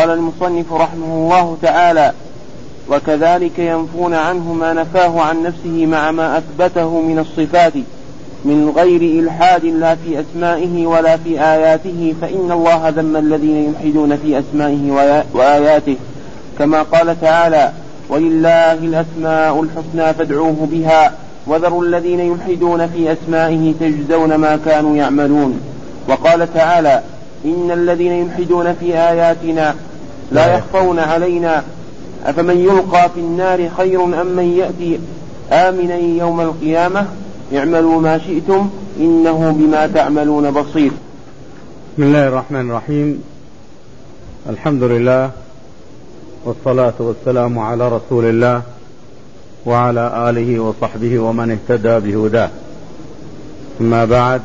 قال المصنف رحمه الله تعالى: وكذلك ينفون عنه ما نفاه عن نفسه مع ما أثبته من الصفات من غير إلحاد لا في أسمائه ولا في آياته، فإن الله ذم الذين يلحدون في أسمائه وآياته، كما قال تعالى: ولله الأسماء الحسنى فادعوه بها وذروا الذين يلحدون في أسمائه تجزون ما كانوا يعملون. وقال تعالى: إن الذين يلحدون في آياتنا لا يخفون علينا أفمن يلقى في النار خير أم من يأتي آمنا يوم القيامة اعملوا ما شئتم إنه بما تعملون بصير. بسم الله الرحمن الرحيم. الحمد لله والصلاة والسلام على رسول الله وعلى آله وصحبه ومن اهتدى بهداه. أما بعد،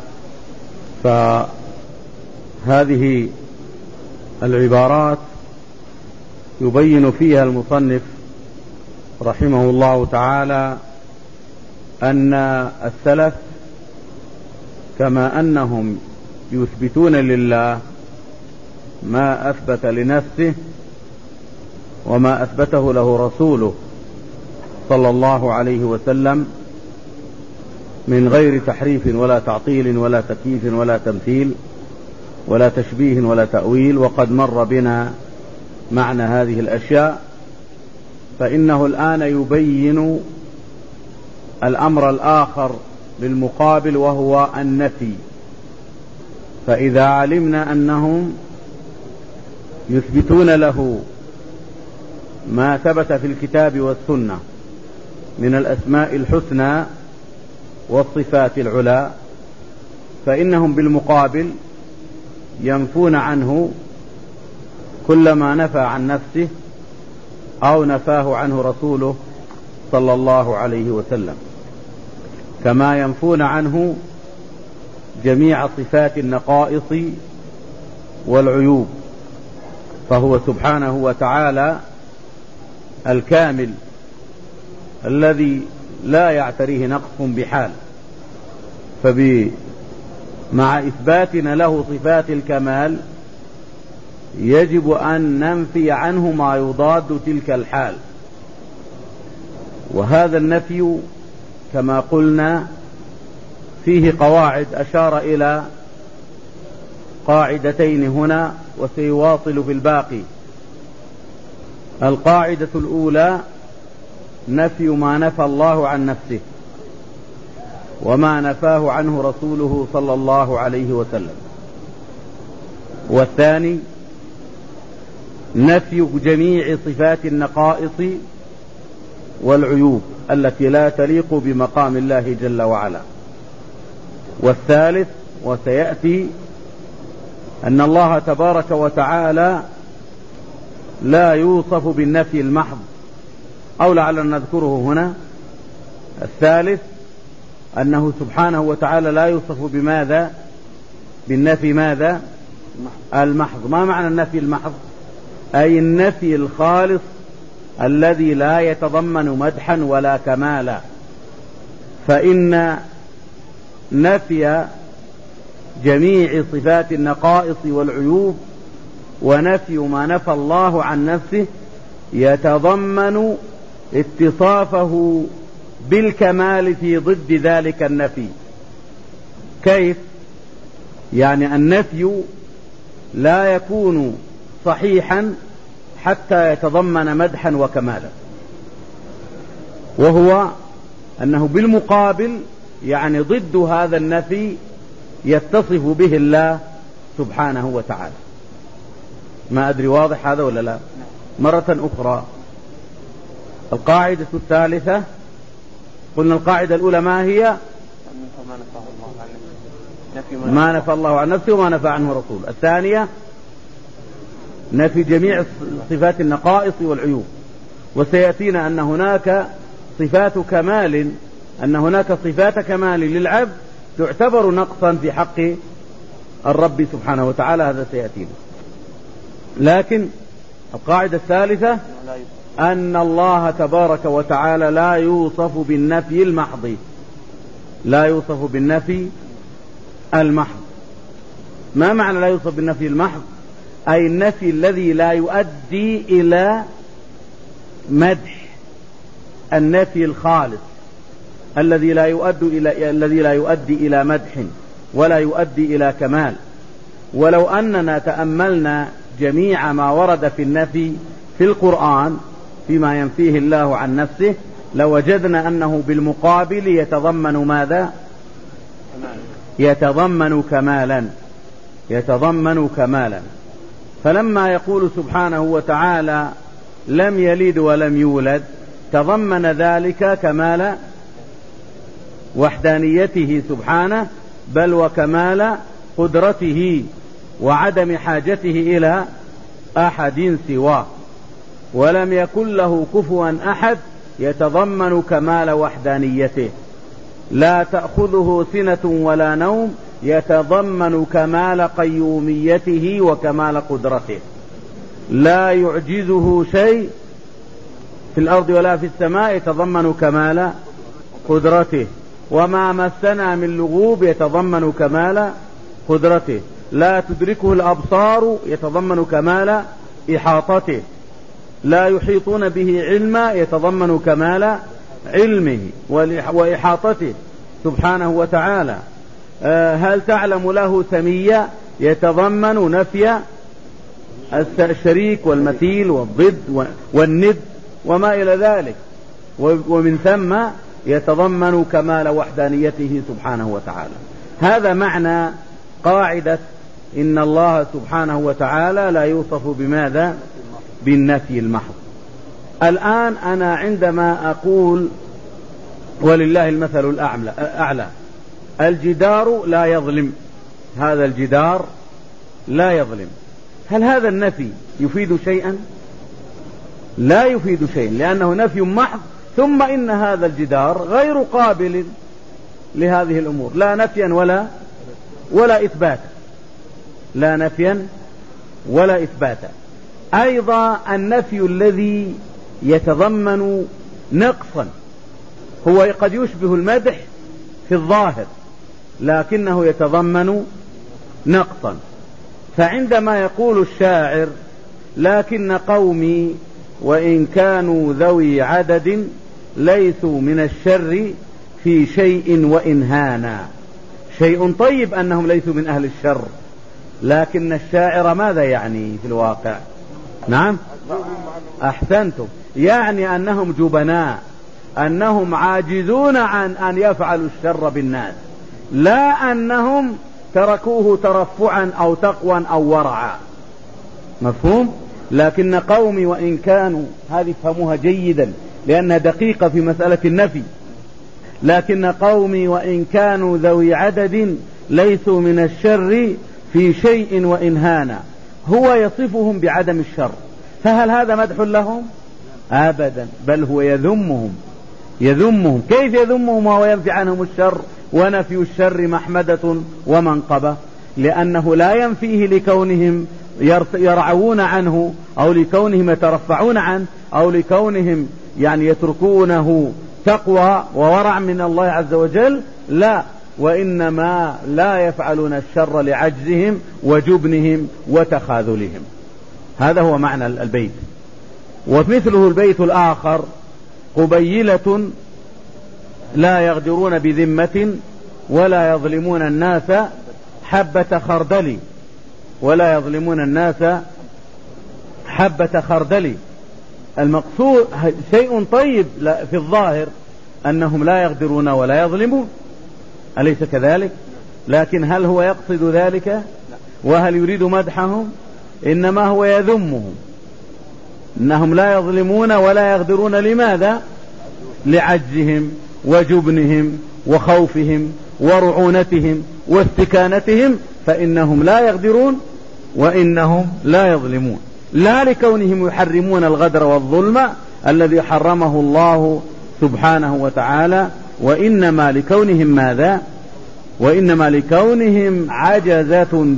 فهذه العبارات يبين فيها المصنف رحمه الله تعالى أن السلف كما أنهم يثبتون لله ما أثبت لنفسه وما أثبته له رسوله صلى الله عليه وسلم من غير تحريف ولا تعطيل ولا تكييف ولا تمثيل ولا تشبيه ولا تأويل، وقد مر بنا معنى هذه الأشياء، فإنه الآن يبين الأمر الآخر للمقابل وهو النفي. فإذا علمنا أنهم يثبتون له ما ثبت في الكتاب والسنة من الأسماء الحسنى والصفات العلى، فإنهم بالمقابل ينفون عنه كل ما نفى عن نفسه أو نفاه عنه رسوله صلى الله عليه وسلم، كما ينفون عنه جميع صفات النقائص والعيوب، فهو سبحانه وتعالى الكامل الذي لا يعتريه نقص بحال. فمع إثباتنا له صفات الكمال يجب أن ننفي عنه ما يضاد تلك الحال، وهذا النفي كما قلنا فيه قواعد، أشار إلى قاعدتين هنا وسيواصل في الباقي. القاعدة الأولى نفي ما نفى الله عن نفسه وما نفاه عنه رسوله صلى الله عليه وسلم، والثاني نفي جميع صفات النقائص والعيوب التي لا تليق بمقام الله جل وعلا، والثالث وسيأتي أن الله تبارك وتعالى لا يوصف بالنفي المحض، أو لعلنا نذكره هنا. الثالث أنه سبحانه وتعالى لا يوصف بماذا؟ بالنفي ماذا؟ المحض. ما معنى النفي المحض؟ أي النفي الخالص الذي لا يتضمن مدحا ولا كمالا. فإن نفي جميع صفات النقائص والعيوب ونفي ما نفى الله عن نفسه يتضمن اتصافه بالكمال في ضد ذلك النفي. كيف؟ يعني النفي لا يكون صحيحا حتى يتضمن مدحا وكمالا، وهو أنه بالمقابل يعني ضد هذا النفي يتصف به الله سبحانه وتعالى. ما أدري واضح هذا ولا لا؟ مرة أخرى، القاعدة الثالثة قلنا القاعدة الأولى ما هي؟ ما نفى الله عن نفسه وما نفى عنه رسوله. الثانية نفي جميع صفات النقائص والعيوب، وسيأتينا أن هناك صفات كمال، أن هناك صفات كمال للعبد تعتبر نقصا في حق الرب سبحانه وتعالى، هذا سيأتينا. لكن القاعدة الثالثة أن الله تبارك وتعالى لا يوصف بالنفي المحض، لا يوصف بالنفي المحض. ما معنى لا يوصف بالنفي المحض؟ أي النفي الذي لا يؤدي إلى مدح، النفي الخالص الذي لا يؤدي إلى مدح ولا يؤدي إلى كمال. ولو أننا تأملنا جميع ما ورد في النفي في القرآن فيما ينفيه الله عن نفسه لوجدنا أنه بالمقابل يتضمن ماذا؟ يتضمن كمالا. فلما يقول سبحانه وتعالى لم يلد ولم يولد تضمن ذلك كمال وحدانيته سبحانه، بل وكمال قدرته وعدم حاجته إلى أحد سواه. ولم يكن له كفوا أحد يتضمن كمال وحدانيته. لا تأخذه سنة ولا نوم يتضمن كمال قيوميته وكمال قدرته. لا يعجزه شيء في الأرض ولا في السماء يتضمن كمال قدرته. وما مسنا من لغوب يتضمن كمال قدرته. لا تدركه الأبصار يتضمن كمال إحاطته. لا يحيطون به علما يتضمن كمال علمه وإحاطته سبحانه وتعالى. هل تعلم له سميا يتضمن نفي الشريك والمثيل والضد والند وما إلى ذلك، ومن ثم يتضمن كمال وحدانيته سبحانه وتعالى. هذا معنى قاعدة إن الله سبحانه وتعالى لا يوصف بماذا؟ بالنفي المحض. الآن أنا عندما أقول ولله المثل الأعلى الجدار لا يظلم، هذا الجدار لا يظلم، هل هذا النفي يفيد شيئا؟ لا يفيد شيئا، لأنه نفي محض. ثم إن هذا الجدار غير قابل لهذه الأمور، لا نفيا ولا إثباتا، لا نفيا ولا إثباتا. أيضا النفي الذي يتضمن نقصا هو قد يشبه المدح في الظاهر لكنه يتضمن نقصا. فعندما يقول الشاعر لكن قومي وإن كانوا ذوي عدد ليسوا من الشر في شيء وإن هانا، شيء طيب أنهم ليسوا من أهل الشر، لكن الشاعر ماذا يعني في الواقع؟ نعم أحسنتم، يعني أنهم جبناء، أنهم عاجزون عن أن يفعلوا الشر بالناس، لا أنهم تركوه ترفعا أو تقوى أو ورعا. مفهوم؟ لكن قومي وإن كانوا، هذه فهموها جيدا لأنها دقيقة في مسألة النفي. لكن قومي وإن كانوا ذوي عدد ليسوا من الشر في شيء وإن هانا، هو يصفهم بعدم الشر، فهل هذا مدح لهم؟ أبدا، بل هو يذمهم. كيف يذمهم وهو ينفي عنهم الشر؟ ونفي الشر محمدة ومنقبة، لأنه لا ينفيه لكونهم يرعون عنه أو لكونهم يترفعون عنه أو لكونهم يعني يتركونه تقوى وورع من الله عز وجل، لا، وإنما لا يفعلون الشر لعجزهم وجبنهم وتخاذلهم. هذا هو معنى البيت. ومثله البيت الآخر قبيلة لا يغدرون بذمة ولا يظلمون الناس حبة خردل، ولا يظلمون الناس حبة خردل. المقصود شيء طيب في الظاهر أنهم لا يغدرون ولا يظلمون، أليس كذلك؟ لكن هل هو يقصد ذلك؟ وهل يريد مدحهم؟ إنما هو يذمهم، إنهم لا يظلمون ولا يغدرون. لماذا؟ لعجزهم وجبنهم وخوفهم ورعونتهم واستكانتهم، فإنهم لا يغدرون وإنهم لا يظلمون، لا لكونهم يحرمون الغدر والظلم الذي حرمه الله سبحانه وتعالى، وإنما لكونهم ماذا؟ وإنما لكونهم عجزة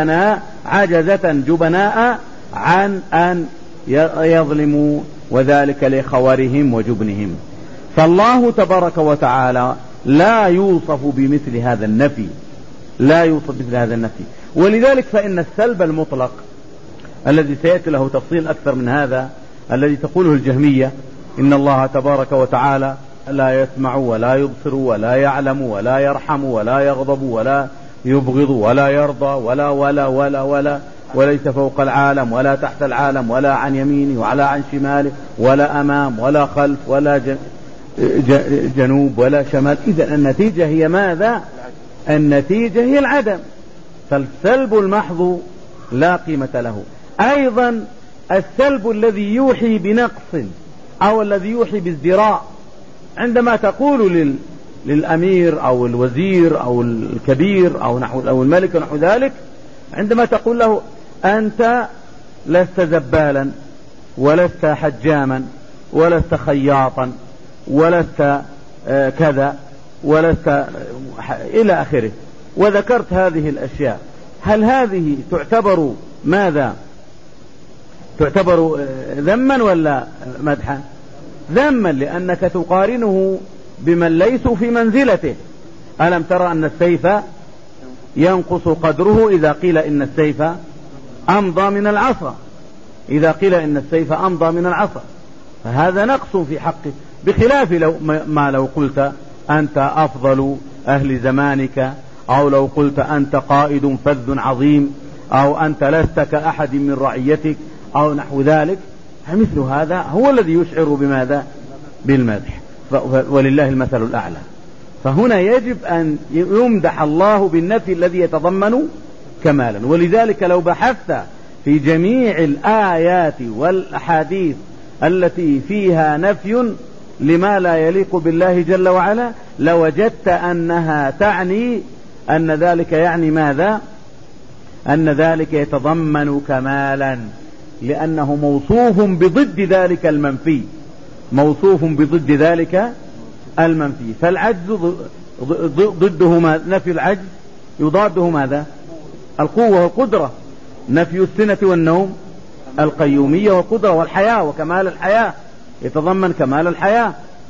جبناء عن أن يظلموا، وذلك لخورهم وجبنهم. فالله تبارك وتعالى لا يوصف بمثل هذا النفي، لا يوصف بمثل هذا النفي. ولذلك فإن السلب المطلق الذي سيأتي له تفصيل أكثر من هذا، الذي تقوله الجهمية إن الله تبارك وتعالى لا يسمع ولا يبصر ولا يعلم ولا يرحم ولا يغضب ولا يبغض ولا يرضى ولا ولا ولا ولا وليس فوق العالم ولا تحت العالم ولا عن يمينه ولا عن شماله ولا أمام ولا خلف ولا جنوب ولا شمال. إذن النتيجة هي ماذا؟ النتيجة هي العدم، فالسلب المحض لا قيمة له. أيضا السلب الذي يوحي بنقص أو الذي يوحي بازدراء، عندما تقول للأمير أو الوزير أو الكبير أو الملك ونحو ذلك، عندما تقول له أنت لست زبالا ولست حجاما ولست خياطا ولست كذا ولست إلى آخره، وذكرت هذه الأشياء، هل هذه تعتبر ماذا؟ تعتبر ذما ولا مدحا؟ ذما، لأنك تقارنه بمن ليسوا في منزلته. ألم ترى أن السيف ينقص قدره إذا قيل إن السيف أمضى من العصا، إذا قيل إن السيف أمضى من العصا، فهذا نقص في حقه، بخلاف لو قلت أنت أفضل أهل زمانك، أو لو قلت أنت قائد فذ عظيم، أو أنت لست كأحد من رعيتك أو نحو ذلك. فمثل هذا هو الذي يشعر بماذا؟ بالمدح، ولله المثل الأعلى. فهنا يجب أن يمدح الله بالنفي الذي يتضمن كمالا. ولذلك لو بحثت في جميع الآيات والأحاديث التي فيها نفي لما لا يليق بالله جل وعلا، لوجدت أنها تعني أن ذلك يعني ماذا؟ أن ذلك يتضمن كمالا، لأنه موصوف بضد ذلك المنفي، موصوف بضد ذلك المنفي. فالعجز ضده نفي العجز يضاده ماذا؟ القوة والقدرة. نفي السنة والنوم القيومية والقدرة والحياة وكمال الحياة، يتضمن كمال الحياة.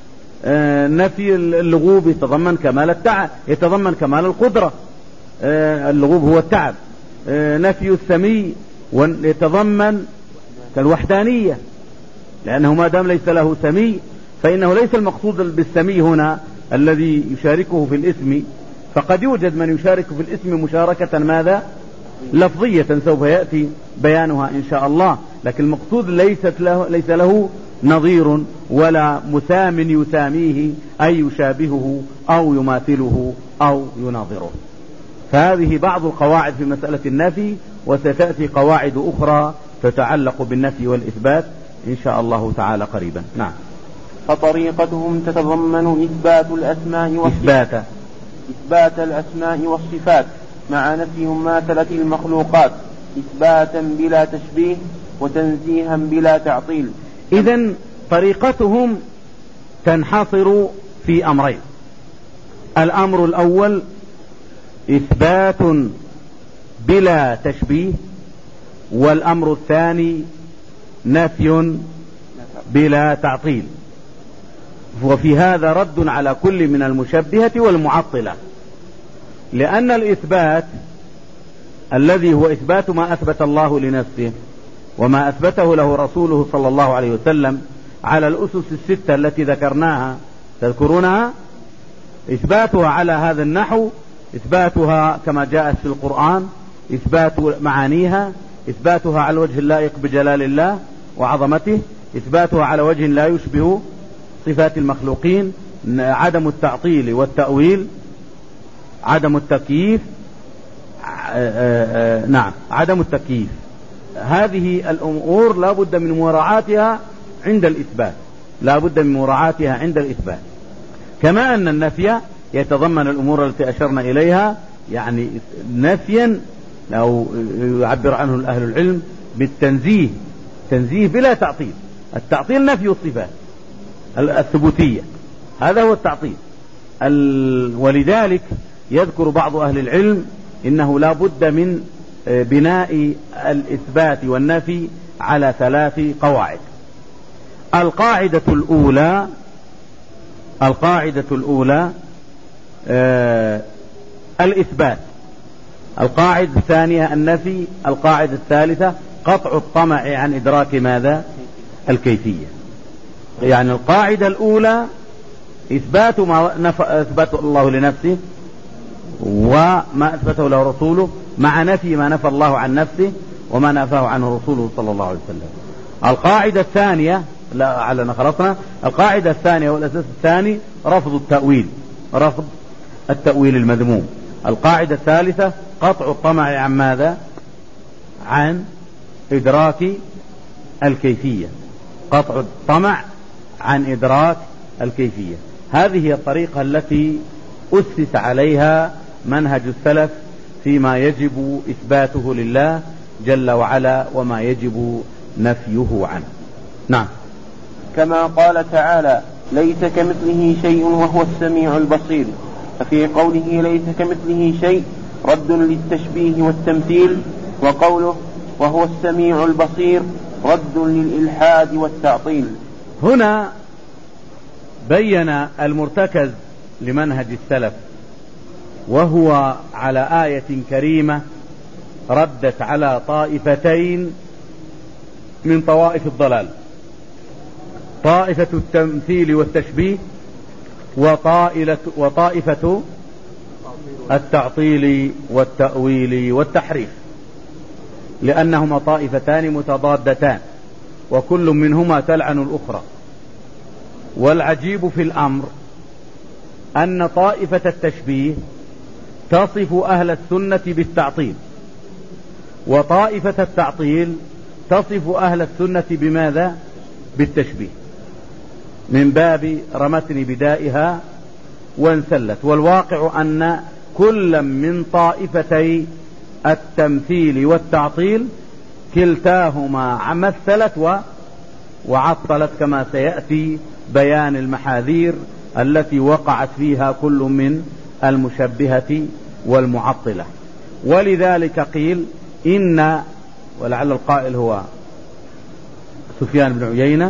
نفي اللغوب يتضمن كمال التعب، يتضمن كمال القدرة، اللغوب هو التعب. نفي السمي يتضمن كالوحدانية، لأنه ما دام ليس له سمي فإنه ليس المقصود بالسمي هنا الذي يشاركه في الاسم، فقد يوجد من يشارك في الاسم مشاركة ماذا؟ لفظية، سوف يأتي بيانها إن شاء الله، لكن المقصود ليس له نظير ولا مسام يساميه أي يشابهه أو يماثله أو يناظره. فهذه بعض القواعد في مسألة النفي، وستأتي قواعد أخرى تتعلق بالنفي والإثبات إن شاء الله تعالى قريبا. نعم. فطريقتهم تتضمن إثبات الأسماء والصفات، إثبات الأسماء والصفات مع نفي مماثلة المخلوقات، إثباتا بلا تشبيه وتنزيها بلا تعطيل. إذن طريقتهم تنحصر في أمرين: الأمر الأول إثبات بلا تشبيه، والأمر الثاني نفي بلا تعطيل. وفي هذا رد على كل من المشبهة والمعطلة، لأن الإثبات الذي هو إثبات ما أثبت الله لنفسه وما أثبته له رسوله صلى الله عليه وسلم على الأسس الستة التي ذكرناها، تذكرونها؟ إثباتها على هذا النحو: إثباتها كما جاءت في القرآن، إثبات معانيها، إثباتها على الوجه اللائق بجلال الله وعظمته، إثباتها على وجه لا يشبه صفات المخلوقين، عدم التعطيل والتأويل، عدم التكييف، نعم عدم التكييف. هذه الأمور لا بد من مراعاتها عند الإثبات، لا بد من مراعاتها عند الإثبات. كما أن النفي يتضمن الأمور التي أشرنا إليها، يعني نفيا أو يعبر عنه أهل العلم بالتنزيه، تنزيه بلا تعطيل. التعطيل نفي الصفات الثبوتية، هذا هو التعطيل. ولذلك يذكر بعض أهل العلم إنه لا بد من بناء الإثبات والنفي على 3 قواعد. القاعدة الأولى الإثبات، القاعدة الثانية النفي، القاعدة الثالثة قطع الطمع عن إدراك ماذا؟ الكيفية. يعني القاعدة الأولى إثبات ما أثبته الله لنفسه وما أثبته له رسوله، مع نفي ما نفى الله عن نفسه وما نفاه عنه رسوله صلى الله عليه وسلم. القاعدة الثانية، لا علنا خلصنا، القاعدة الثانية والأساس الثاني رفض التأويل، رفض التأويل المذموم. القاعدة الثالثة قطع الطمع عن ماذا؟ عن إدراك الكيفية، قطع الطمع عن إدراك الكيفية. هذه هي الطريقة التي أسس عليها منهج السلف فيما يجب إثباته لله جل وعلا وما يجب نفيه عنه. نعم. كما قال تعالى: ليس كمثله شيء وهو السميع البصير. ففي قوله ليس كمثله شيء رد للتشبيه والتمثيل، وقوله وهو السميع البصير رد للإلحاد والتعطيل. هنا بين المرتكز لمنهج السلف، وهو على آية كريمة ردت على طائفتين من طوائف الضلال: طائفة التمثيل والتشبيه وطائفة التعطيل والتأويل والتحريف، لأنهما طائفتان متضادتان وكل منهما تلعن الأخرى. والعجيب في الأمر أن طائفة التشبيه تصف أهل السنة بالتعطيل، وطائفة التعطيل تصف أهل السنة بماذا؟ بالتشبيه، من باب رمتني بدائها وانسلت. والواقع أن كل من طائفتي التمثيل والتعطيل كلتاهما مثلت وعطلت، كما سيأتي بيان المحاذير التي وقعت فيها كل من المشبهة والمعطلة. ولذلك قيل إن، ولعل القائل هو سفيان بن عيينة،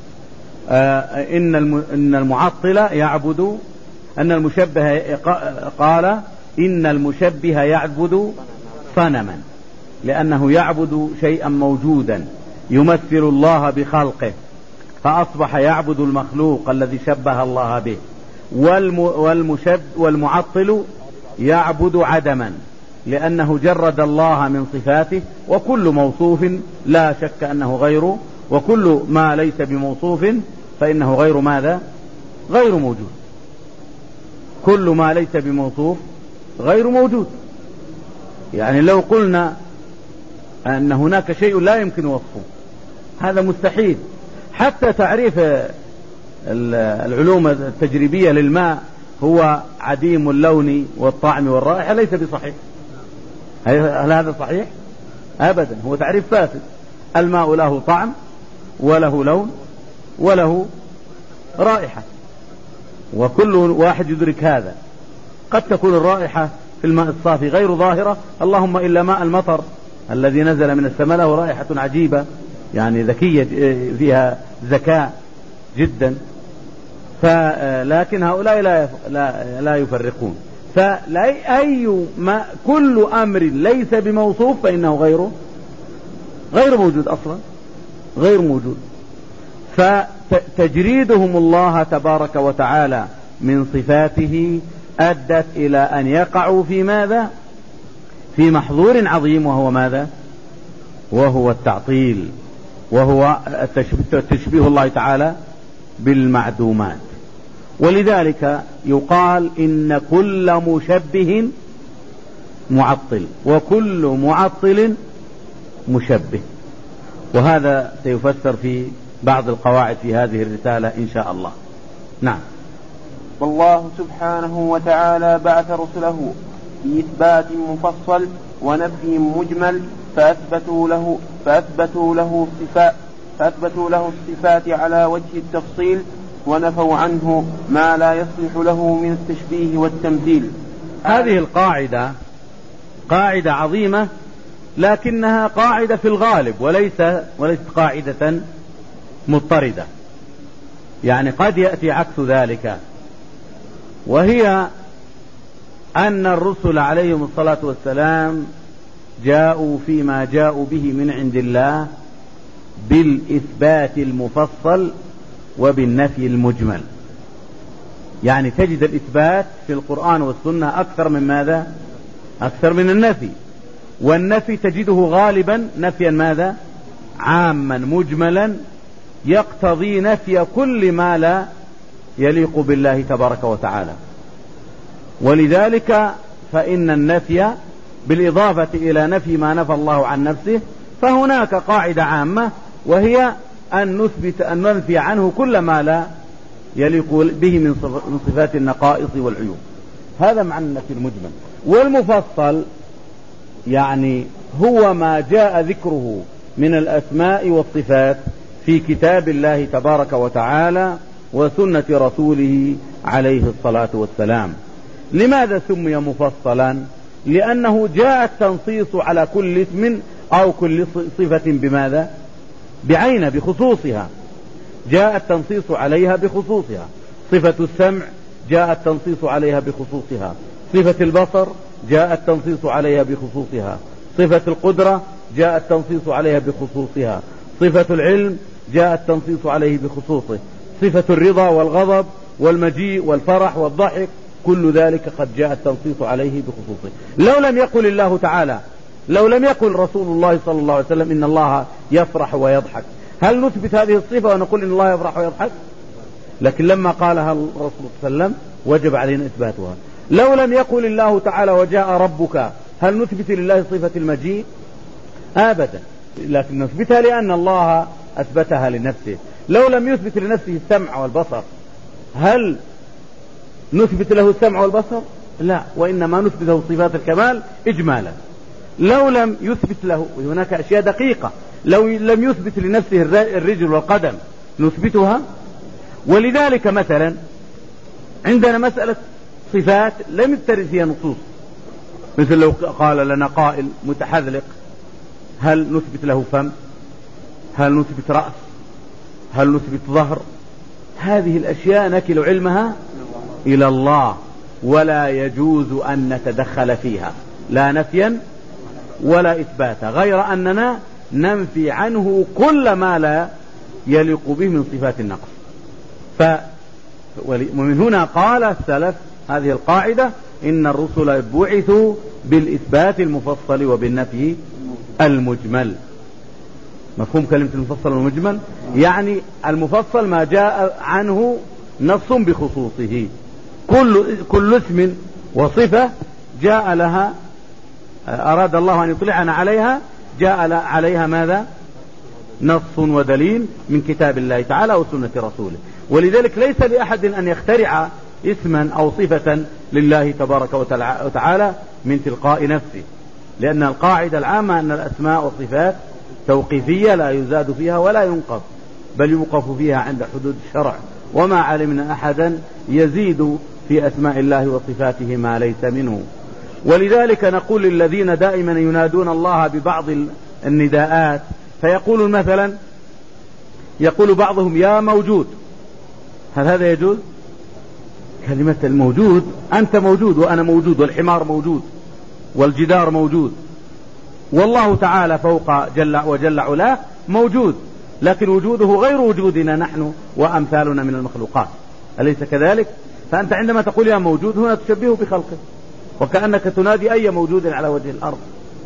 إن المعطلة يعبد، أن المشبه قال إن المشبه يعبد صنما، لأنه يعبد شيئا موجودا يمثل الله بخلقه، فأصبح يعبد المخلوق الذي شبه الله به. والمعطل يعبد عدما، لأنه جرد الله من صفاته، وكل موصوف لا شك أنه غيره، وكل ما ليس بموصوف فإنه غير ماذا؟ غير موجود. كل ما ليس بموصوف غير موجود. يعني لو قلنا أن هناك شيء لا يمكن وصفه، هذا مستحيل. حتى تعريف العلوم التجريبية للماء هو عديم اللون والطعم والرائحة ليس بصحيح. هل هذا صحيح؟ أبدا، هو تعريف فاسد. الماء له طعم وله لون وله رائحة، وكل واحد يدرك هذا. قد تكون الرائحة في الماء الصافي غير ظاهرة، اللهم إلا ماء المطر الذي نزل من السماء له رائحة عجيبة، يعني ذكية، فيها ذكاء جدا. لكن هؤلاء لا يفرقون. كل أمر ليس بموصوف فإنه غير موجود أصلا، غير موجود. فتجريدهم الله تبارك وتعالى من صفاته أدت إلى أن يقعوا في ماذا؟ في محظور عظيم، وهو ماذا؟ وهو التعطيل، وهو تشبيه الله تعالى بالمعدومات. ولذلك يقال إن كل مشبه معطل وكل معطل مشبه، وهذا سيفسر في بعض القواعد في هذه الرسالة إن شاء الله. نعم. والله سبحانه وتعالى بعث رسله في إثبات مفصل ونفي مجمل، فأثبتوا له الصفات على وجه التفصيل، ونفوا عنه ما لا يصلح له من التشبيه والتمثيل. هذه القاعدة قاعدة عظيمة، لكنها قاعدة في الغالب وليست قاعدة مضطردة. يعني قد يأتي عكس ذلك، وهي أن الرسل عليهم الصلاة والسلام جاءوا فيما جاءوا به من عند الله بالإثبات المفصل وبالنفي المجمل. يعني تجد الإثبات في القرآن والسنة أكثر من ماذا؟ أكثر من النفي. والنفي تجده غالبا نفيا ماذا؟ عاما مجملا يقتضي نفي كل ما لا يليق بالله تبارك وتعالى. ولذلك فإن النفي بالإضافة إلى نفي ما نفى الله عن نفسه فهناك قاعدة عامة، وهي أن ننفي عنه كل ما لا يليق به من صفات النقائص والعيوب. هذا معنى النفي المجمل. والمفصل يعني هو ما جاء ذكره من الأسماء والصفات في كتاب الله تبارك وتعالى وسنة رسوله عليه الصلاة والسلام. لماذا سمي مفصلا؟ لأنه جاء التنصيص على كل اسم أو كل صفة بماذا؟ بعين بخصوصها. جاء التنصيص عليها بخصوصها. صفة السمع جاء التنصيص عليها بخصوصها. صفة البصر جاء التنصيص عليها بخصوصها. صفة القدرة جاء التنصيص عليها بخصوصها. صفة العلم جاء التنصيص عليه بخصوصه. صفة الرضا والغضب والمجيء والفرح والضحك كل ذلك قد جاء التنصيص عليه بخصوصه. لو لم يقل الله تعالى، لو لم يقل رسول الله صلى الله عليه وسلم إن الله يفرح ويضحك، هل نثبت هذه الصفة ونقول إن الله يفرح ويضحك؟ لكن لما قالها الرسول صلى الله عليه وسلم وجب علينا إثباتها. لو لم يقل الله تعالى وجاء ربك، هل نثبت لله صفة المجيء؟ أبدا، لكن نثبتها لأن الله أثبتها لنفسه. لو لم يثبت لنفسه السمع والبصر، هل نثبت له السمع والبصر؟ لا، وإنما نثبت له صفات الكمال إجمالا. لو لم يثبت له، هناك أشياء دقيقة، لو لم يثبت لنفسه الرجل والقدم نثبتها. ولذلك مثلا عندنا مسألة صفات لم ترد فيها نصوص، مثل لو قال لنا قائل متحذلق، هل نثبت له فم؟ هل نثبت رأس؟ هل نثبت ظهر؟ هذه الأشياء نكل علمها إلى الله، ولا يجوز أن نتدخل فيها لا نفيا ولا إثباتا، غير أننا ننفي عنه كل ما لا يليق به من صفات النقص. ومن هنا قال السلف هذه القاعدة: إن الرسل بعثوا بالإثبات المفصل وبالنفي المجمل. مفهوم كلمة المفصل والمجمل؟ يعني المفصل ما جاء عنه نص بخصوصه، كل اسم وصفة جاء لها، أراد الله أن يطلعنا عليها، جاء عليها ماذا؟ نص ودليل من كتاب الله تعالى وسنة رسوله. ولذلك ليس لأحد أن يخترع اسما أو صفة لله تبارك وتعالى من تلقاء نفسه، لأن القاعدة العامة أن الأسماء والصفات توقيفية لا يزاد فيها ولا ينقص، بل يوقف فيها عند حدود الشرع، وما علمنا أحدا يزيد في أسماء الله وصفاته ما ليس منه. ولذلك نقول للذين دائما ينادون الله ببعض النداءات، فيقول مثلا، يقول بعضهم يا موجود، هل هذا يجوز؟ كلمة الموجود، أنت موجود وأنا موجود والحمار موجود والجدار موجود، والله تعالى فوق جل علاه موجود، لكن وجوده غير وجودنا نحن وأمثالنا من المخلوقات، أليس كذلك؟ فأنت عندما تقول يا موجود هنا تشبهه بخلقه، وكأنك تنادي أي موجود على وجه الأرض.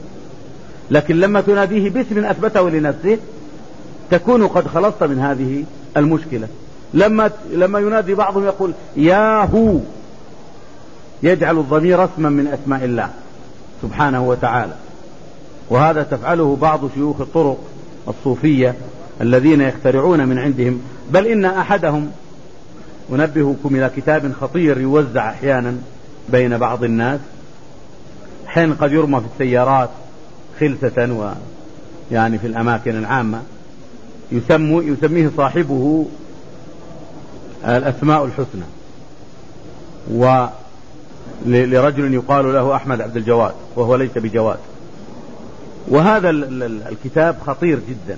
لكن لما تناديه باسم أثبته لنفسه تكون قد خلصت من هذه المشكلة. لما ينادي بعضهم يقول يا هو، يجعل الضمير اسما من أسماء الله سبحانه وتعالى، وهذا تفعله بعض شيوخ الطرق الصوفية الذين يخترعون من عندهم. بل إن أحدهم، أنبهكم إلى كتاب خطير يوزع أحيانا بين بعض الناس، حين قد يرمى في السيارات خلسة ويعني في الأماكن العامة، يسميه صاحبه الأسماء الحسنى، ولرجل يقال له أحمد عبد الجواد وهو ليس بجواد. وهذا الكتاب خطير جدا،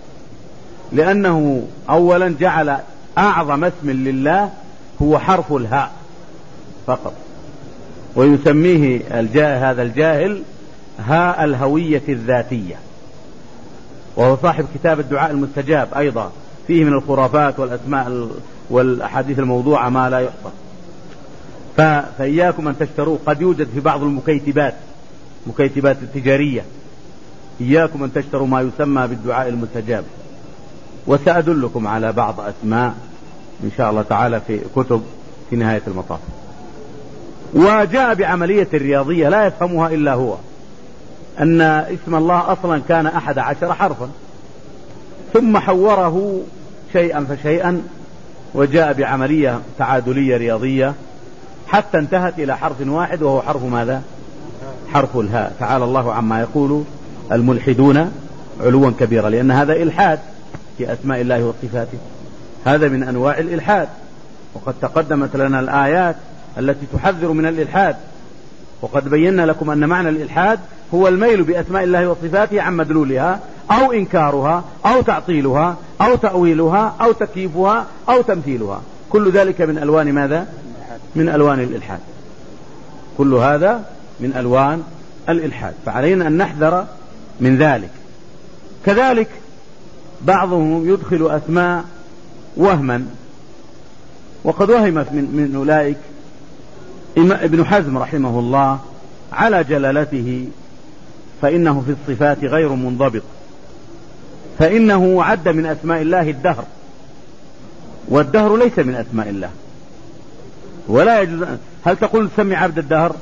لأنه أولا جعل أعظم اسم لله هو حرف الهاء فقط، ويسميه هذا الجاهل هاء الهوية الذاتية، وهو صاحب كتاب الدعاء المستجاب أيضا، فيه من الخرافات والأسماء والأحاديث الموضوعة ما لا يحصى. فإياكم أن تشتروا، قد يوجد في بعض المكيتبات التجارية، إياكم أن تشتروا ما يسمى بالدعاء المستجاب. وسأدلكم على بعض أسماء إن شاء الله تعالى في كتب في نهاية المطاف. وجاء بعملية رياضية لا يفهمها إلا هو، أن اسم الله أصلا كان 11 حرفا، ثم حوره شيئا فشيئا وجاء بعملية تعادلية رياضية حتى انتهت إلى حرف واحد، وهو حرف ماذا؟ حرف الهاء. تعالى الله عما يقول الملحدون علوا كبيرا، لأن هذا إلحاد في أسماء الله وصفاته، هذا من أنواع الإلحاد. وقد تقدمت لنا الآيات التي تحذر من الإلحاد، وقد بينا لكم أن معنى الإلحاد هو الميل بأسماء الله وصفاته عن مدلولها، أو إنكارها، أو تعطيلها، أو تأويلها، أو تكييفها، أو تمثيلها. كل ذلك من ألوان ماذا؟ من ألوان الإلحاد. كل هذا من ألوان الإلحاد، فعلينا أن نحذر من ذلك. كذلك بعضهم يدخل أسماء وهما، وقد وهم من أولئك ابن حزم رحمه الله على جلالته، فإنه في الصفات غير منضبط، فإنه عد من أسماء الله الدهر، والدهر ليس من أسماء الله، ولا يجوز. هل تقول تسمي عبد الدهر؟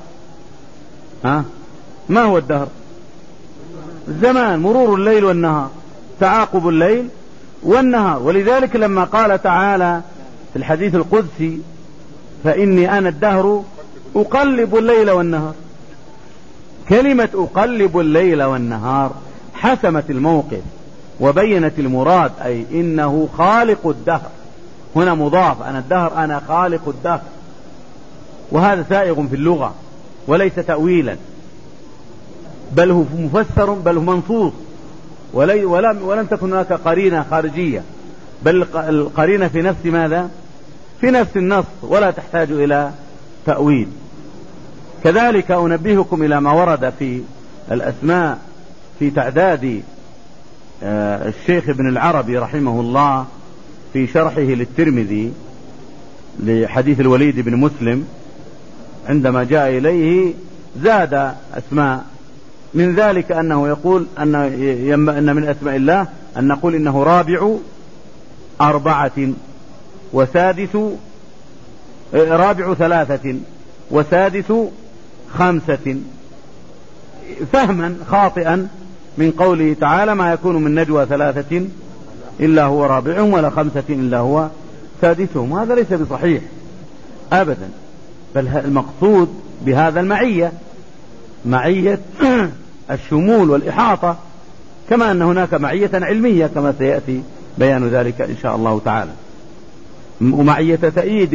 ما هو الدهر؟ الزمان، مرور الليل والنهار، تعاقب الليل والنهار. ولذلك لما قال تعالى في الحديث القدسي فإني أنا الدهر أقلب الليل والنهار، كلمة أقلب الليل والنهار حسمت الموقف وبينت المراد، أي إنه خالق الدهر. هنا مضاف، أنا الدهر، أنا خالق الدهر، وهذا سائغ في اللغة وليس تأويلا، بل هو مفسر، بل هو منصوص، ولم تكن هناك قرينة خارجية، بل القرينة في نفس ماذا؟ في نفس النص، ولا تحتاج إلى تأويل. كذلك أنبهكم إلى ما ورد في الأسماء في تعداد الشيخ ابن العربي رحمه الله في شرحه للترمذي لحديث الوليد بن مسلم، عندما جاء إليه زاد أسماء، من ذلك أنه يقول أن من أسماء الله أن نقول إنه رابع 4 وسادس، رابع 3 وسادس 5، فهما خاطئا من قوله تعالى ما يكون من نجوى 3 إلا هو رابعهم ولا 5 إلا هو سادسهم. هذا ليس بصحيح أبدا، بل المقصود بهذا المعية، معية الشمول والإحاطة، كما أن هناك معية علمية كما سيأتي بيان ذلك إن شاء الله تعالى، ومعية تأييد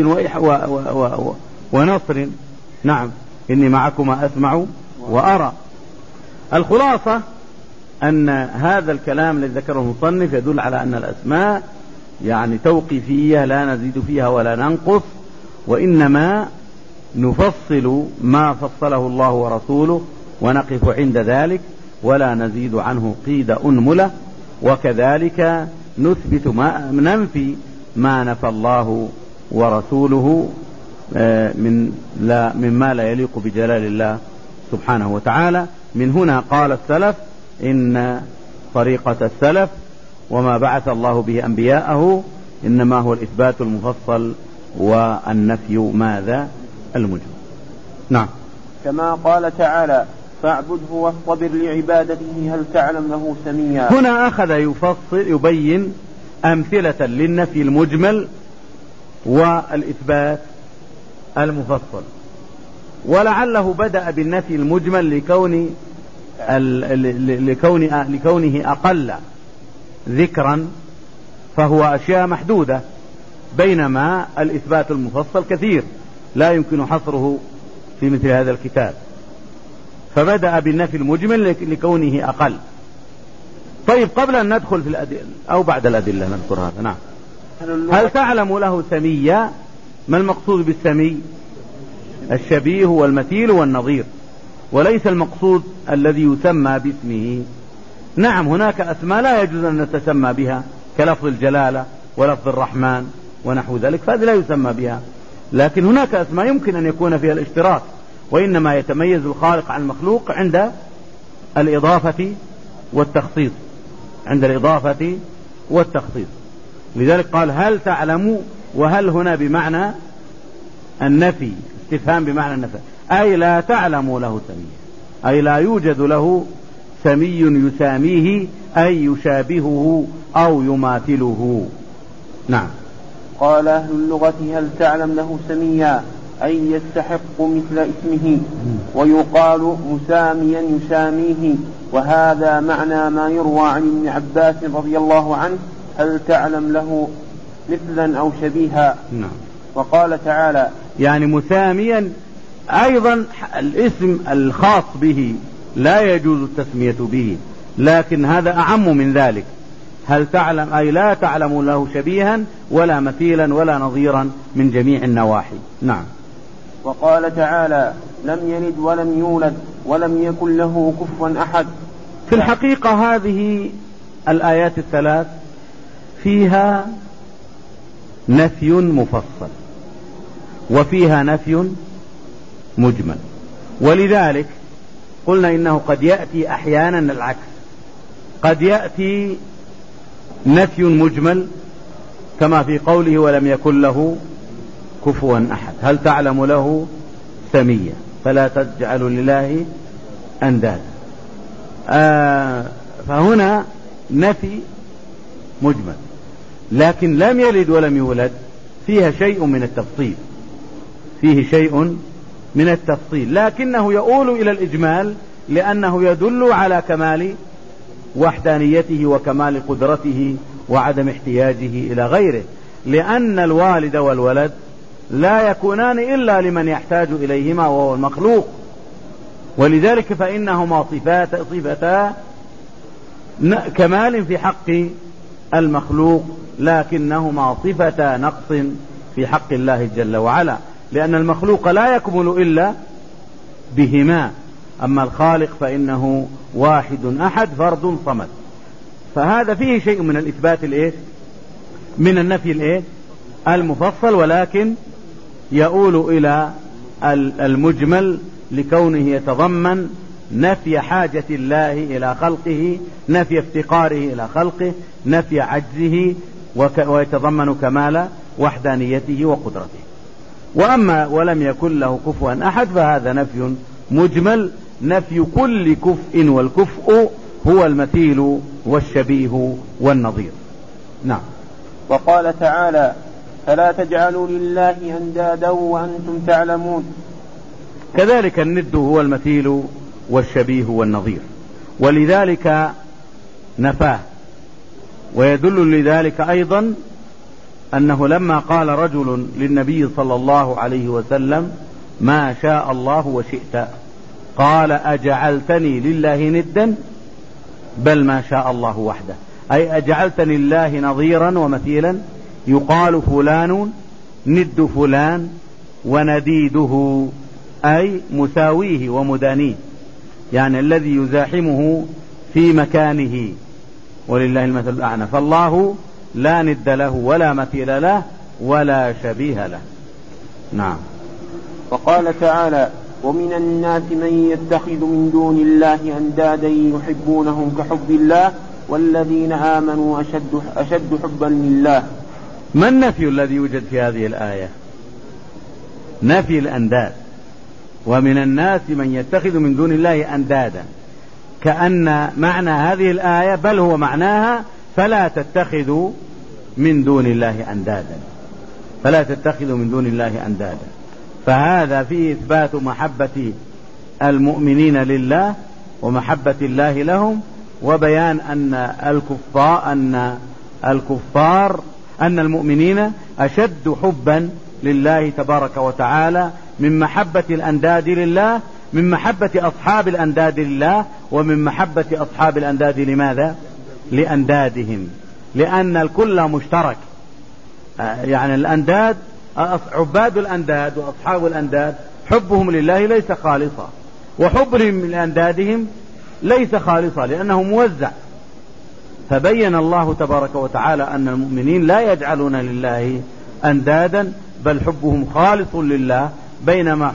ونصر. نعم، إني معكما أسمع وأرى. الخلاصة أن هذا الكلام الذي ذكره المصنف يدل على أن الأسماء يعني توقيفية، لا نزيد فيها ولا ننقص، وإنما نفصل ما فصله الله ورسوله ونقف عند ذلك ولا نزيد عنه قيد أنملة. وكذلك ننفي ما نفى الله ورسوله مما لا يليق بجلال الله سبحانه وتعالى. من هنا قال السلف إن طريقة السلف وما بعث الله به أنبياءه إنما هو الإثبات المفصل والنفي ماذا؟ المجمل. نعم. كما قال تعالى فاعبده واصطبر لعبادته هل تعلم له سميا. هنا أخذ يبين أمثلة للنفي المجمل والإثبات المفصل، ولعله بدأ بالنفي المجمل لكونه أقل ذكرا، فهو أشياء محدودة، بينما الإثبات المفصل كثير لا يمكن حصره في مثل هذا الكتاب، فبدأ بالنفي المجمل لكونه أقل. طيب، قبل أن ندخل في الأدلة أو بعد الأدلة نذكر هذا. نعم. هل تعلم له سميا؟ ما المقصود بالسمي؟ الشبيه والمثيل والنظير، وليس المقصود الذي يسمى باسمه. نعم هناك أسماء لا يجوز أن نتسمى بها كلفظ الجلالة ولفظ الرحمن ونحو ذلك، فهذا لا يسمى بها، لكن هناك أسماء يمكن أن يكون فيها الاشتراك، وإنما يتميز الخالق عن المخلوق عند الإضافة والتخصيص، عند الإضافة والتخصيص. لذلك قال هل تعلم، وهل هنا بمعنى النفي، استفهام بمعنى النفي، أي لا تعلم له سميا، أي لا يوجد له سمي يساميه أي يشابهه أو يماثله. نعم. قال أهل اللغة هل تعلم له سميا أي يستحق مثل اسمه، ويقال مساميا يساميه، وهذا معنى ما يروى عن ابن عباس رضي الله عنه هل تعلم له مثلا أو شبيها. نعم. وقال تعالى يعني مساميا أيضا الاسم الخاص به لا يجوز التسمية به، لكن هذا أعم من ذلك، هل تعلم أي لا تعلم له شبيها ولا مثيلا ولا نظيرا من جميع النواحي. نعم. وقال تعالى لم يلد ولم يولد ولم يكن له كفوا أحد. في الحقيقة هذه الآيات الثلاث فيها نفي مفصل وفيها نفي مجمل، ولذلك قلنا إنه قد يأتي أحيانا العكس، قد يأتي نفي مجمل كما في قوله ولم يكن له كفوا أحد، هل تعلم له سميا، فلا تجعلوا لله أندادا. فهنا نفي مجمل، لكن لم يلد ولم يولد فيها شيء من التفصيل، فيه شيء من التفصيل، لكنه يؤول إلى الإجمال لأنه يدل على كمال وحدانيته وكمال قدرته وعدم احتياجه إلى غيره، لأن الوالد والولد لا يكونان إلا لمن يحتاج إليهما وهو المخلوق، ولذلك فإنهما صفتا كمال في حق المخلوق، لكنهما صفتا نقص في حق الله جل وعلا، لأن المخلوق لا يكمل إلا بهما، أما الخالق فإنه واحد أحد فرد صمد. فهذا فيه شيء من الإثبات من النفي المفصل، ولكن يؤول إلى المجمل لكونه يتضمن نفي حاجة الله إلى خلقه، نفي افتقاره إلى خلقه، نفي عجزه، ويتضمن كمال وحدانيته وقدرته. وأما ولم يكن له كفوا أحد فهذا نفي مجمل، نفي كل كفء، والكفء هو المثيل والشبيه والنظير. نعم. وقال تعالى فلا تجعلوا لله أندادا وأنتم تعلمون. كذلك الند هو المثيل والشبيه والنظير، ولذلك نفاه. ويدل لذلك أيضا أنه لما قال رجل للنبي صلى الله عليه وسلم ما شاء الله وشئت، قال أجعلتني لله ندا بل ما شاء الله وحده، أي أجعلتني لله نظيرا ومثيلا، يقال فلان ند فلان ونديده أي مساويه ومدانيه، يعني الذي يزاحمه في مكانه، ولله المثل الأعلى، فالله لا ند له ولا مثيل له ولا شبيه له. نعم. وقال تعالى ومن الناس من يتخذ من دون الله أندادا يحبونهم كحب الله والذين آمنوا أشد حبا لله. ما النفي الذي يوجد في هذه الآية؟ نفي الأنداد. ومن الناس من يتخذ من دون الله أندادا، كأن معنى هذه الآية بل هو معناها فلا تتخذوا من دون الله أندادا، فلا تتخذوا من دون الله أندادا. فهذا فيه إثبات محبة المؤمنين لله ومحبة الله لهم، وبيان أن المؤمنين أشد حبا لله تبارك وتعالى من محبة الأنداد لله، من محبة أصحاب الأنداد لله، ومن محبة أصحاب الأنداد لماذا؟ لأندادهم، لأن الكل مشترك. يعني الأنداد، عباد الأنداد وأصحاب الأنداد حبهم لله ليس خالصا، وحبهم لأندادهم ليس خالصا لأنه موزع. فبين الله تبارك وتعالى أن المؤمنين لا يجعلون لله أندادا بل حبهم خالص لله، بينما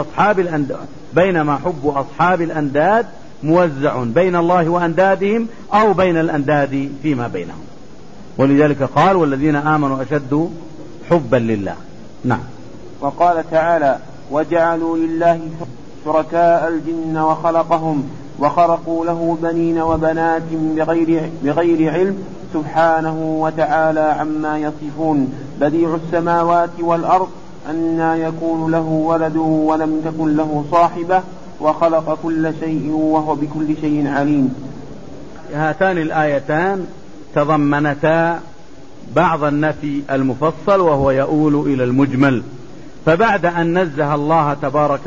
حب أصحاب الأنداد موزع بين الله وأندادهم أو بين الأنداد فيما بينهم. ولذلك قال والذين آمنوا أشد حبا لله. نعم. وقال تعالى وجعلوا لله شركاء الجن وخلقهم وخرقوا له بنين وبنات بغير علم سبحانه وتعالى عما يصفون بديع السماوات والأرض أنى يكون له ولد ولم تكن له صاحبة وخلق كل شيء وهو بكل شيء عليم. هاتان الآيتان تضمنتا بعض النفي المفصل وهو يؤول إلى المجمل. فبعد أن نزه الله تبارك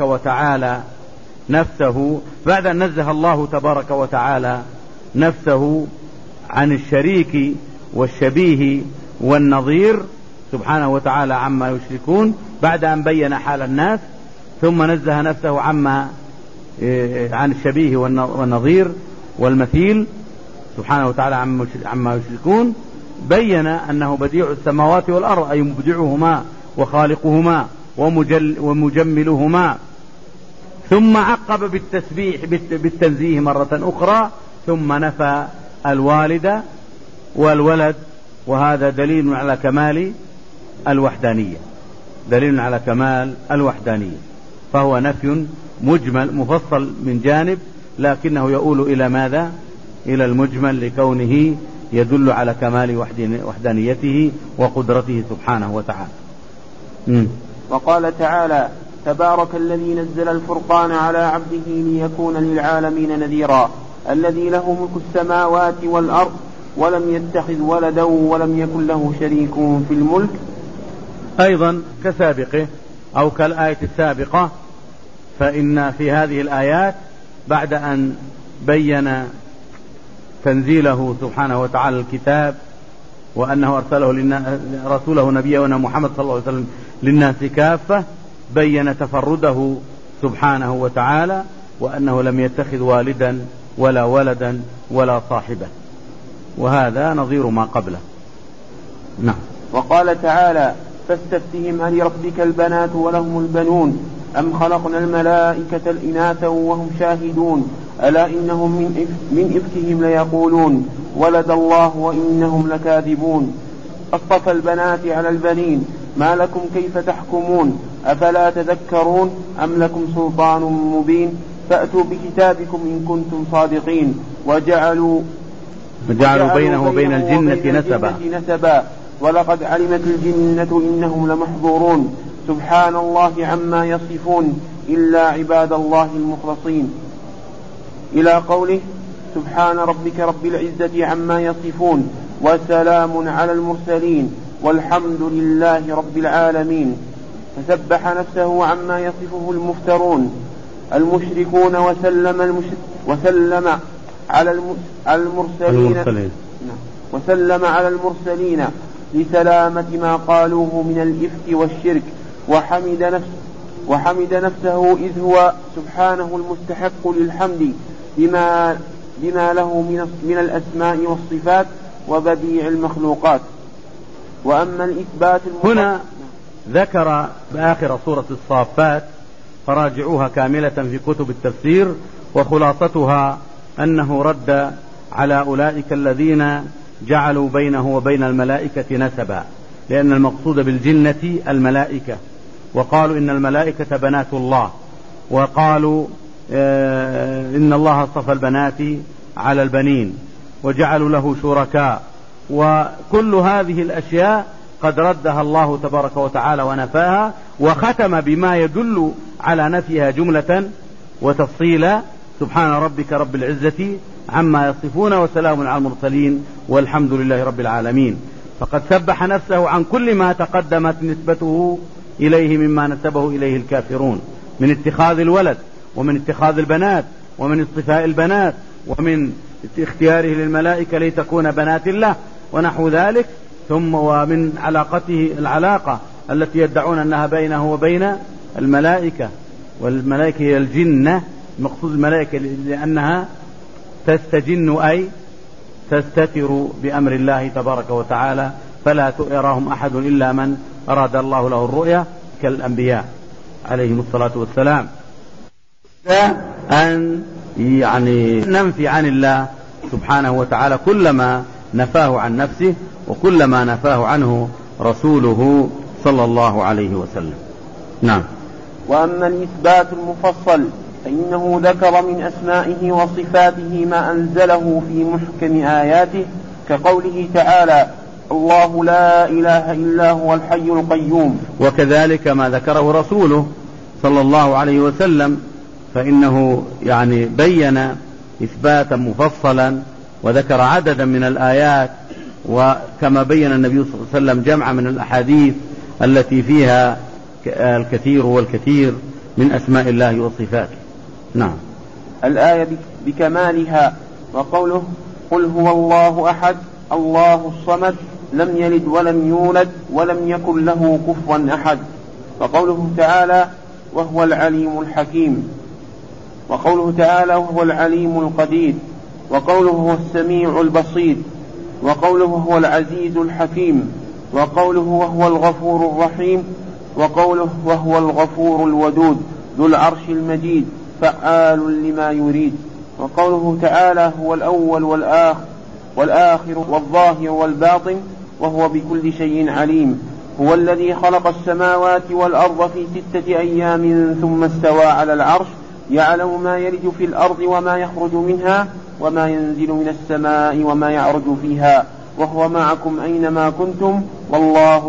وتعالى نفسه عن الشريك والشبيه والنظير سبحانه وتعالى عما يشركون، بعد أن بين حال الناس، ثم نزه نفسه عن الشبيه والنظير والمثيل سبحانه وتعالى عما يشركون، بين أنه بديع السماوات والأرض أي مبدعهما وخالقهما ومجملهما، ثم عقب بالتنزيه مرة أخرى، ثم نفى الوالد والولد، وهذا دليل على كمال الوحدانية. فهو نفي مجمل مفصل من جانب، لكنه يؤول إلى ماذا؟ إلى المجمل لكونه يدل على كمال وحدانيته وقدرته سبحانه وتعالى. وقال تعالى تبارك الذي نزل الفرقان على عبده ليكون للعالمين نذيرا الذي له ملك السماوات والأرض ولم يتخذ ولدا ولم يكن له شريك في الملك. أيضا كسابقه أو كالآية السابقة، فإن في هذه الآيات بعد أن بين تنزيله سبحانه وتعالى الكتاب وأنه أرسله رسوله نبينا محمد صلى الله عليه وسلم للناس كافة، بين تفرده سبحانه وتعالى وأنه لم يتخذ والدا ولا ولدا ولا صاحبة، وهذا نظير ما قبله. نعم. وقال تعالى فاستفتهم ألربك البنات ولهم البنون أم خلقنا الملائكة الإناثا وهم شاهدون ألا إنهم من إفكهم ليقولون ولد الله وإنهم لكاذبون أصطفى البنات على البنين ما لكم كيف تحكمون أفلا تذكرون أم لكم سلطان مبين فأتوا بكتابكم إن كنتم صادقين وجعلوا بينه وبين الجنة نسبا ولقد علمت الجنة إنهم لمحضورون سبحان الله عما يصفون إلا عباد الله المخلصين، إلى قوله سبحان ربك رب العزة عما يصفون وسلام على المرسلين والحمد لله رب العالمين. فسبح نفسه عما يصفه المفترون المشركون وسلم على المرسلين لسلامة ما قالوه من الإفك والشرك، وحمد نفسه إذ هو سبحانه المستحق للحمد بما له من الأسماء والصفات وبديع المخلوقات. وأما الإثبات هنا ذكر بآخر سورة الصافات، فراجعوها كاملة في كتب التفسير، وخلاصتها أنه رد على أولئك الذين جعلوا بينه وبين الملائكة نسبا، لأن المقصود بالجنة الملائكة، وقالوا إن الملائكة بنات الله، وقالوا إن الله اصطفى البنات على البنين، وجعلوا له شركاء، وكل هذه الأشياء قد ردها الله تبارك وتعالى ونفاها، وختم بما يدل على نفيها جملة وتفصيلا سبحان ربك رب العزة عما يصفون وسلام على المرسلين والحمد لله رب العالمين. فقد سبح نفسه عن كل ما تقدمت نسبته إليه مما نسبه إليه الكافرون من اتخاذ الولد ومن اتخاذ البنات ومن اصطفاء البنات ومن اختياره للملائكة لتكون بنات الله ونحو ذلك، ثم ومن علاقته العلاقة التي يدعون أنها بينه وبين الملائكة، والملائكة هي الجنة المقصود الملائكة لأنها تستجن أي تستتر بأمر الله تبارك وتعالى، فلا يراهم أحد إلا من أراد الله له الرؤيا كالأنبياء عليهم الصلاة والسلام. أن يعني ننفي عن الله سبحانه وتعالى كل ما نفاه عن نفسه وكل ما نفاه عنه رسوله صلى الله عليه وسلم. نعم. وأما الإثبات المفصل فإنه ذكر من أسمائه وصفاته ما أنزله في محكم آياته كقوله تعالى: الله لا إله إلا هو الحي القيوم. وكذلك ما ذكره رسوله صلى الله عليه وسلم، فإنه يعني بين إثباتا مفصلا وذكر عددا من الآيات، وكما بين النبي صلى الله عليه وسلم جمع من الأحاديث التي فيها الكثير والكثير من أسماء الله وصفاته. نعم. الآية بكمالها، وقوله: قل هو الله أحد الله الصمد لم يلد ولم يولد ولم يكن له كفوا أحد. وقوله تعالى: وهو العليم الحكيم. وقوله تعالى: وهو العليم القدير. وقوله: هو السميع البصير. وقوله: هو العزيز الحكيم. وقوله: وهو الغفور الرحيم. وقوله: وهو الغفور الودود ذو العرش المجيد فعال لما يريد. وقوله تعالى: هو الأول والآخر والظاهر والباطن وهو بكل شيء عليم. هو الذي خلق السماوات والأرض في 6 أيام ثم استوى على العرش يعلم ما يلج في الأرض وما يخرج منها وما ينزل من السماء وما يعرج فيها وهو معكم أينما كنتم والله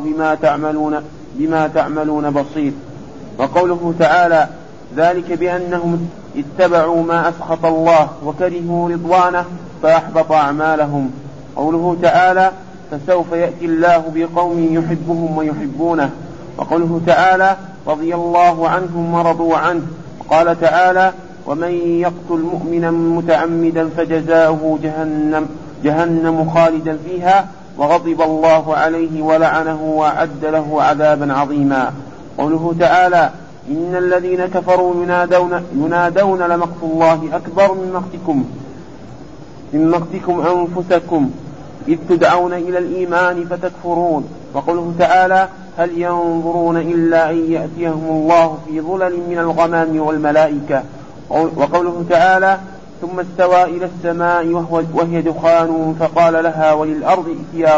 بما تعملون بصير. وقوله تعالى: ذلك بأنهم اتبعوا ما أسخط الله وكرهوا رضوانه فأحبط أعمالهم. قوله تعالى: فسوف يأتي الله بقوم يحبهم ويحبونه. وقوله تعالى: رضي الله عنهم ورضوا عنه. قال تعالى: ومن يقتل مؤمنا متعمدا فجزاؤه جهنم خالدا فيها وغضب الله عليه ولعنه وأعد له عذابا عظيما. قوله تعالى: إن الذين كفروا ينادون لمقت الله أكبر من مقتكم أنفسكم إذ تدعون إلى الإيمان فتكفرون. وقوله تعالى: هل ينظرون إلا أن يأتيهم الله في ظلل من الغمام والملائكة. وقوله تعالى: ثم استوى إلى السماء وهي دخان فقال لها وللأرض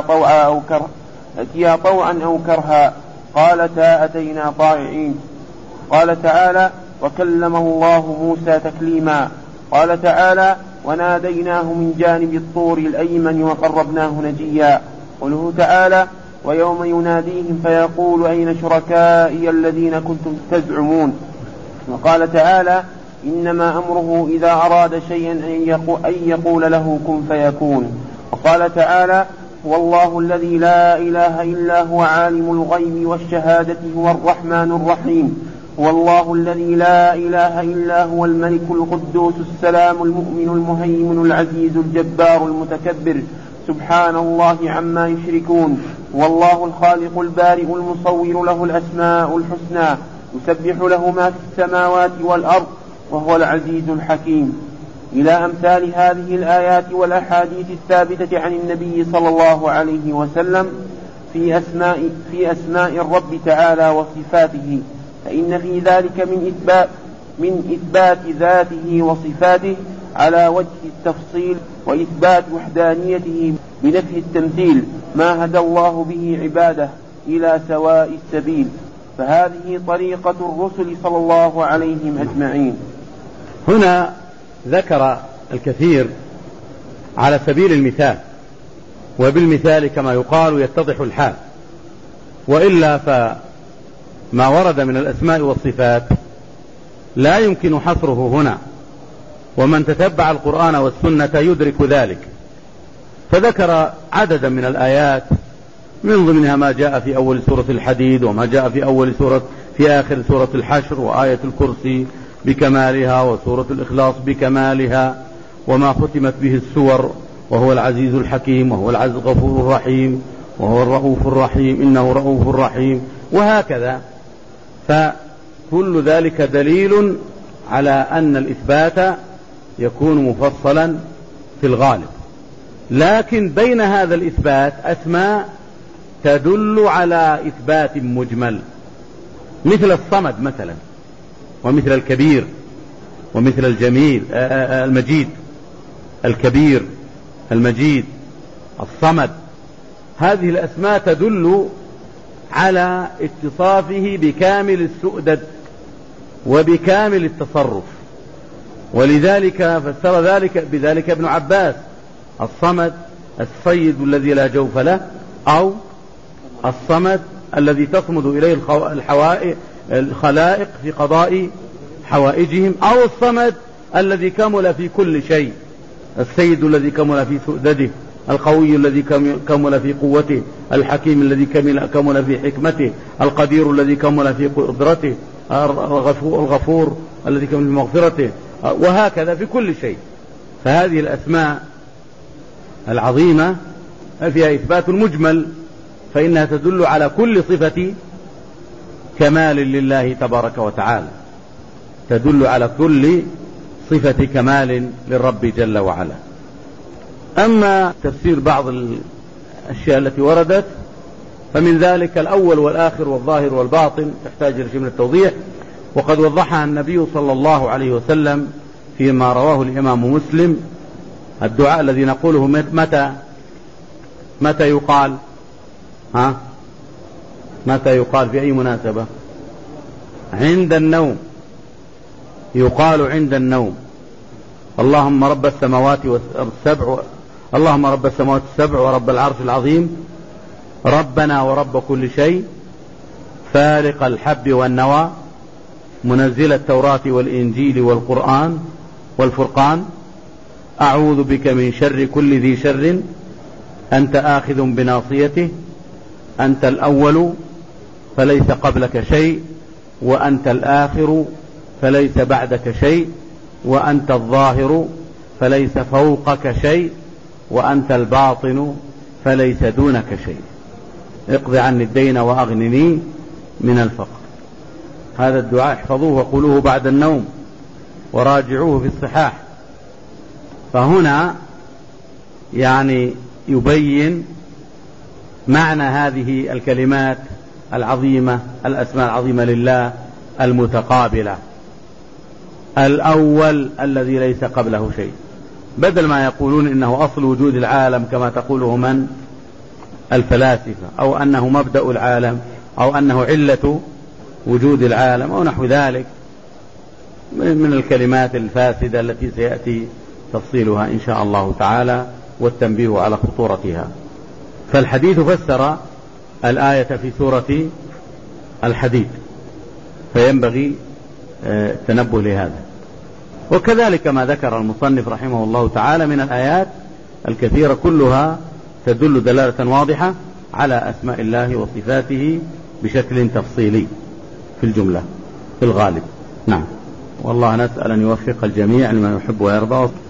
ائتيا طوعا أو كرها قالتا أتينا طائعين. قال تعالى: وكلم الله موسى تكليما. قال تعالى: وناديناه من جانب الطور الأيمن وقربناه نجيا. قوله تعالى: ويوم يناديهم فيقول أين شركائي الذين كنتم تزعمون. وقال تعالى: إنما أمره إذا أراد شيئا أن يقول له كن فيكون. وقال تعالى: هو الله الذي لا إله إلا هو عالم الغيب والشهادة هو الرحمن الرحيم. هو الله الذي لا إله إلا هو الملك القدوس السلام المؤمن المهيمن العزيز الجبار المتكبر سبحان الله عما يشركون. هو الله الخالق البارئ المصور له الأسماء الحسنى يسبح له ما في السماوات والأرض وهو العزيز الحكيم. إلى أمثال هذه الآيات والأحاديث الثابتة عن النبي صلى الله عليه وسلم في أسماء الرب تعالى وصفاته، فإن في ذلك من إثبات ذاته وصفاته على وجه التفصيل وإثبات وحدانيته بنفي التمثيل ما هدى الله به عباده إلى سواء السبيل، فهذه طريقة الرسل صلى الله عليهم أجمعين. هنا ذكر الكثير على سبيل المثال، وبالمثال كما يقال يتضح الحال، وإلا فما ورد من الأسماء والصفات لا يمكن حصره هنا، ومن تتبع القرآن والسنة يدرك ذلك. فذكر عددا من الآيات من ضمنها ما جاء في أول سورة الحديد، وما جاء في آخر سورة الحشر، وآية الكرسي بكمالها، وسورة الإخلاص بكمالها، وما ختمت به السور، وهو العزيز الحكيم، وهو العزيز الغفور الرحيم، وهو الرؤوف الرحيم، إنه رؤوف رحيم، وهكذا. فكل ذلك دليل على أن الإثبات يكون مفصلا في الغالب، لكن بين هذا الإثبات أسماء تدل على إثبات مجمل، مثل الصمد مثلا، ومثل الكبير، ومثل الجميل المجيد، الكبير، المجيد، الصمد. هذه الأسماء تدل على اتصافه بكامل السؤدد وبكامل التصرف، ولذلك فسر بذلك ابن عباس: الصمد السيد الذي لا جوف له، أو الصمد الذي تصمد إليه الخلائق في قضاء حوائجهم، أو الصمد الذي كمل في كل شيء، السيد الذي كمل في سؤدده، القوي الذي كمل في قوته، الحكيم الذي كمل في حكمته، القدير الذي كمل في قدرته، الغفور الذي كمل في مغفرته، وهكذا في كل شيء. فهذه الأسماء العظيمة فيها إثبات مجمل، فإنها تدل على كل صفة كمال لله تبارك وتعالى، تدل على كل صفة كمال للرب جل وعلا. أما تفسير بعض الأشياء التي وردت فمن ذلك الأول والآخر والظاهر والباطن تحتاج إلى شيء من التوضيح، وقد وضحها النبي صلى الله عليه وسلم فيما رواه الإمام مسلم. الدعاء الذي نقوله متى يقال؟ متى يقال في أي مناسبة؟ عند النوم، يقال عند النوم: اللهم رب السماوات السبع، اللهم رب السماوات السبع ورب العرش العظيم، ربنا ورب كل شيء، فالق الحب والنوى، منزل التوراة والإنجيل والقرآن والفرقان، أعوذ بك من شر كل ذي شر، أنت آخذ بناصيته، أنت الأول فليس قبلك شيء، وأنت الآخر فليس بعدك شيء، وأنت الظاهر فليس فوقك شيء، وأنت الباطن فليس دونك شيء، اقض عني الدين وأغنني من الفقر. هذا الدعاء احفظوه وقولوه بعد النوم وراجعوه في الصحاح. فهنا يعني يبين معنى هذه الكلمات العظيمة، الأسماء العظيمة لله المتقابلة: الأول الذي ليس قبله شيء، بدل ما يقولون إنه أصل وجود العالم كما تقوله من الفلاسفة، أو أنه مبدأ العالم، أو أنه علة وجود العالم، أو نحو ذلك من الكلمات الفاسدة التي سيأتي تفصيلها إن شاء الله تعالى والتنبيه على خطورتها. فالحديث فسر الآية في سورة الحديد، فينبغي التنبه لهذا. وكذلك ما ذكر المصنف رحمه الله تعالى من الآيات الكثيرة كلها تدل دلالة واضحة على أسماء الله وصفاته بشكل تفصيلي في الجملة في الغالب. نعم، والله نسأل أن يوفق الجميع لما يحب ويرضى.